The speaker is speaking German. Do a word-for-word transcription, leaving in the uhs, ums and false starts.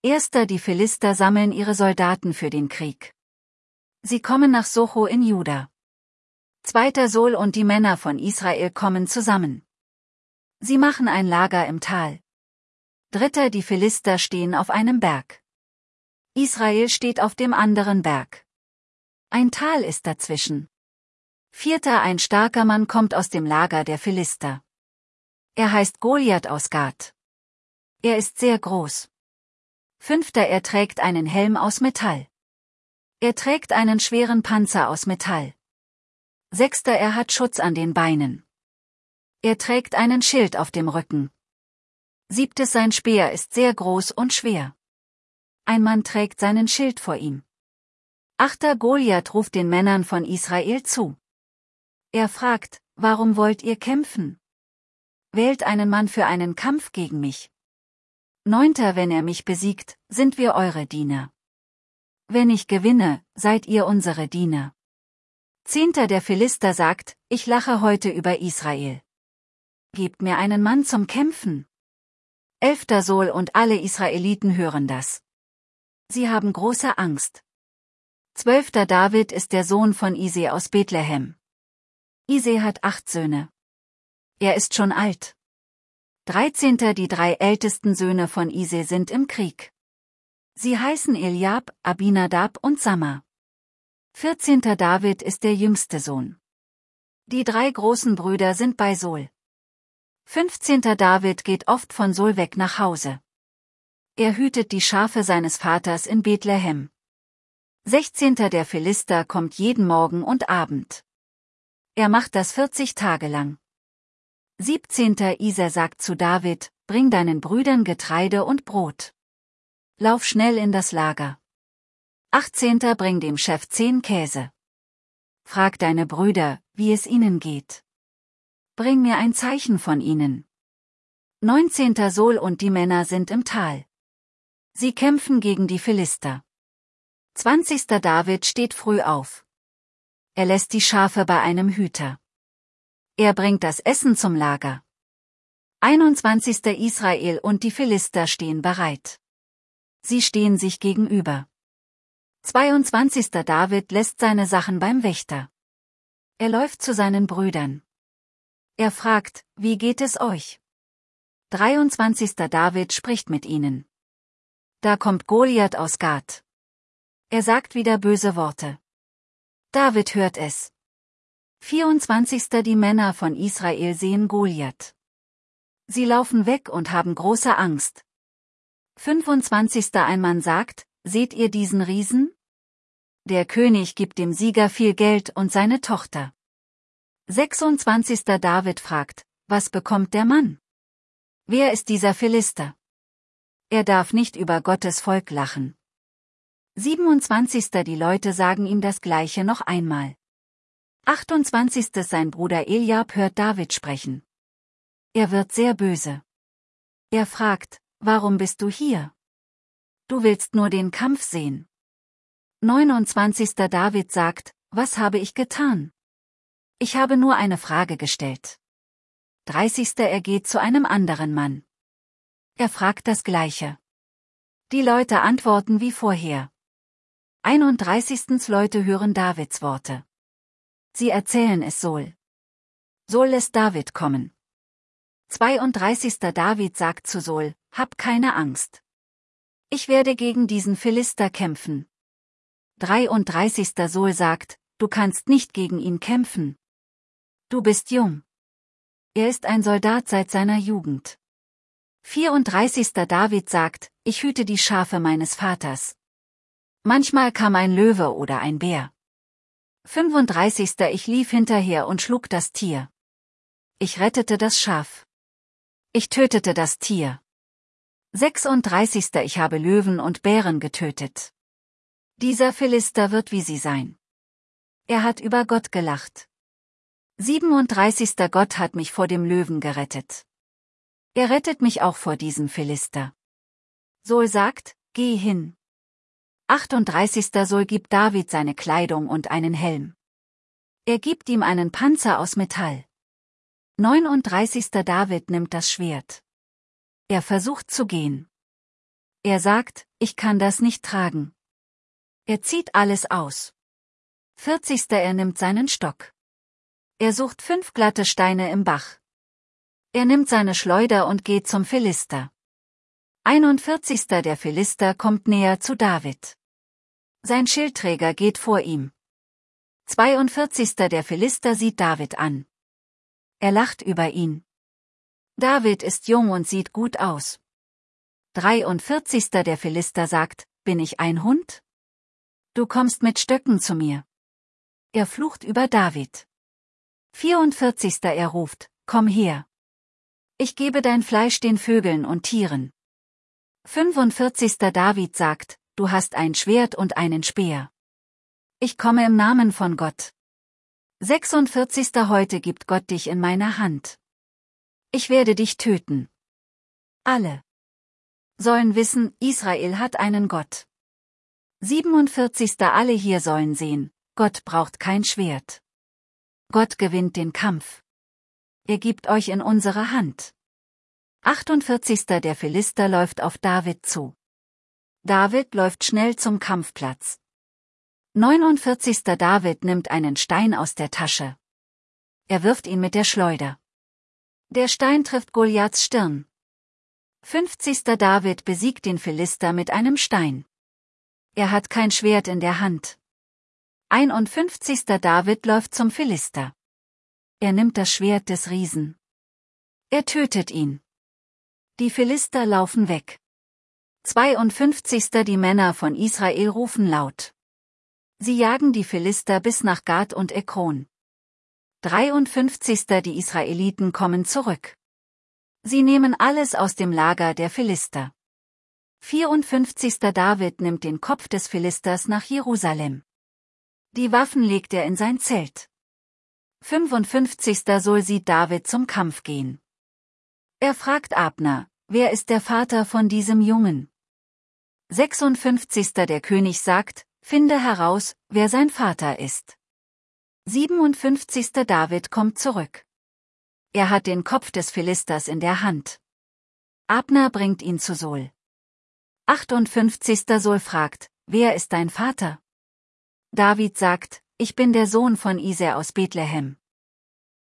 Erster Die Philister sammeln ihre Soldaten für den Krieg. Sie kommen nach Socho in Juda. Zweiter Saul und die Männer von Israel kommen zusammen. Sie machen ein Lager im Tal. Dritter Die Philister stehen auf einem Berg. Israel steht auf dem anderen Berg. Ein Tal ist dazwischen. Vierter Ein starker Mann kommt aus dem Lager der Philister. Er heißt Goliath aus Gath. Er ist sehr groß. Fünfter Er trägt einen Helm aus Metall. Er trägt einen schweren Panzer aus Metall. Sechster Er hat Schutz an den Beinen. Er trägt einen Schild auf dem Rücken. Siebtes Sein Speer ist sehr groß und schwer. Ein Mann trägt seinen Schild vor ihm. Achter Goliath ruft den Männern von Israel zu. Er fragt, warum wollt ihr kämpfen? Wählt einen Mann für einen Kampf gegen mich. Neunter Wenn er mich besiegt, sind wir eure Diener. Wenn ich gewinne, seid ihr unsere Diener. Zehnter Der Philister sagt, ich lache heute über Israel. Gebt mir einen Mann zum Kämpfen. Elfter Saul und alle Israeliten hören das. Sie haben große Angst. Zwölfter David ist der Sohn von Ise aus Bethlehem. Ise hat acht Söhne. Er ist schon alt. Dreizehnter Die drei ältesten Söhne von Ise sind im Krieg. Sie heißen Eliab, Abinadab und Samma. Vierzehnter David ist der jüngste Sohn. Die drei großen Brüder sind bei Saul. Fünfzehnter David geht oft von Saul weg nach Hause. Er hütet die Schafe seines Vaters in Bethlehem. Sechzehnter Der Philister kommt jeden Morgen und Abend. Er macht das vierzig Tage lang. Siebzehnter Ise sagt zu David, bring deinen Brüdern Getreide und Brot. Lauf schnell in das Lager. Achtzehnter Bring dem Chef zehn Käse. Frag deine Brüder, wie es ihnen geht. Bring mir ein Zeichen von ihnen. Neunzehnter Saul und die Männer sind im Tal. Sie kämpfen gegen die Philister. Zwanzigster David steht früh auf. Er lässt die Schafe bei einem Hüter. Er bringt das Essen zum Lager. einundzwanzigster Israel und die Philister stehen bereit. Sie stehen sich gegenüber. zweiundzwanzigster David lässt seine Sachen beim Wächter. Er läuft zu seinen Brüdern. Er fragt, wie geht es euch? dreiundzwanzigster David spricht mit ihnen. Da kommt Goliath aus Gath. Er sagt wieder böse Worte. David hört es. vierundzwanzigster Die Männer von Israel sehen Goliath. Sie laufen weg und haben große Angst. fünfundzwanzigster Ein Mann sagt, seht ihr diesen Riesen? Der König gibt dem Sieger viel Geld und seine Tochter. sechsundzwanzigster David fragt, was bekommt der Mann? Wer ist dieser Philister? Er darf nicht über Gottes Volk lachen. siebenundzwanzigster Die Leute sagen ihm das Gleiche noch einmal. achtundzwanzigster Sein Bruder Eliab hört David sprechen. Er wird sehr böse. Er fragt, warum bist du hier? Du willst nur den Kampf sehen. neunundzwanzigster David sagt, was habe ich getan? Ich habe nur eine Frage gestellt. dreißigster Er geht zu einem anderen Mann. Er fragt das Gleiche. Die Leute antworten wie vorher. einunddreißigster Leute hören Davids Worte. Sie erzählen es Saul. Saul lässt David kommen. zweiunddreißigster David sagt zu Saul, hab keine Angst. Ich werde gegen diesen Philister kämpfen. dreiunddreißigster Saul sagt, du kannst nicht gegen ihn kämpfen. Du bist jung. Er ist ein Soldat seit seiner Jugend. vierunddreißigster David sagt, ich hüte die Schafe meines Vaters. Manchmal kam ein Löwe oder ein Bär. fünfunddreißigster Ich lief hinterher und schlug das Tier. Ich rettete das Schaf. Ich tötete das Tier. sechsunddreißigster Ich habe Löwen und Bären getötet. Dieser Philister wird wie sie sein. Er hat über Gott gelacht. siebenunddreißigster Gott hat mich vor dem Löwen gerettet. Er rettet mich auch vor diesem Philister. Saul sagt, geh hin. achtunddreißigster Saul gibt David seine Kleidung und einen Helm. Er gibt ihm einen Panzer aus Metall. neununddreißigster David nimmt das Schwert. Er versucht zu gehen. Er sagt, ich kann das nicht tragen. Er zieht alles aus. vierzigster Er nimmt seinen Stock. Er sucht fünf glatte Steine im Bach. Er nimmt seine Schleuder und geht zum Philister. einundvierzigster Der Philister kommt näher zu David. Sein Schildträger geht vor ihm. zweiundvierzigster Der Philister sieht David an. Er lacht über ihn. David ist jung und sieht gut aus. dreiundvierzigster Der Philister sagt, bin ich ein Hund? Du kommst mit Stöcken zu mir. Er flucht über David. vierundvierzigster Er ruft, komm her. Ich gebe dein Fleisch den Vögeln und Tieren. fünfundvierzigster David sagt, du hast ein Schwert und einen Speer. Ich komme im Namen von Gott. sechsundvierzigster Heute gibt Gott dich in meine Hand. Ich werde dich töten. Alle sollen wissen, Israel hat einen Gott. siebenundvierzigster Alle hier sollen sehen, Gott braucht kein Schwert. Gott gewinnt den Kampf. Er gibt euch in unsere Hand. achtundvierzigster Der Philister läuft auf David zu. David läuft schnell zum Kampfplatz. neunundvierzigster David nimmt einen Stein aus der Tasche. Er wirft ihn mit der Schleuder. Der Stein trifft Goliaths Stirn. fünfzigster David besiegt den Philister mit einem Stein. Er hat kein Schwert in der Hand. einundfünfzigster David läuft zum Philister. Er nimmt das Schwert des Riesen. Er tötet ihn. Die Philister laufen weg. zweiundfünfzigster Die Männer von Israel rufen laut. Sie jagen die Philister bis nach Gat und Ekron. dreiundfünfzigster Die Israeliten kommen zurück. Sie nehmen alles aus dem Lager der Philister. vierundfünfzigster David nimmt den Kopf des Philisters nach Jerusalem. Die Waffen legt er in sein Zelt. fünfundfünfzigster Soll sieht David zum Kampf gehen. Er fragt Abner, wer ist der Vater von diesem Jungen? sechsundfünfzigster Der König sagt, finde heraus, wer sein Vater ist. siebenundfünfzigster David kommt zurück. Er hat den Kopf des Philisters in der Hand. Abner bringt ihn zu Saul. achtundfünfzigster Saul fragt, wer ist dein Vater? David sagt, ich bin der Sohn von Isai aus Bethlehem.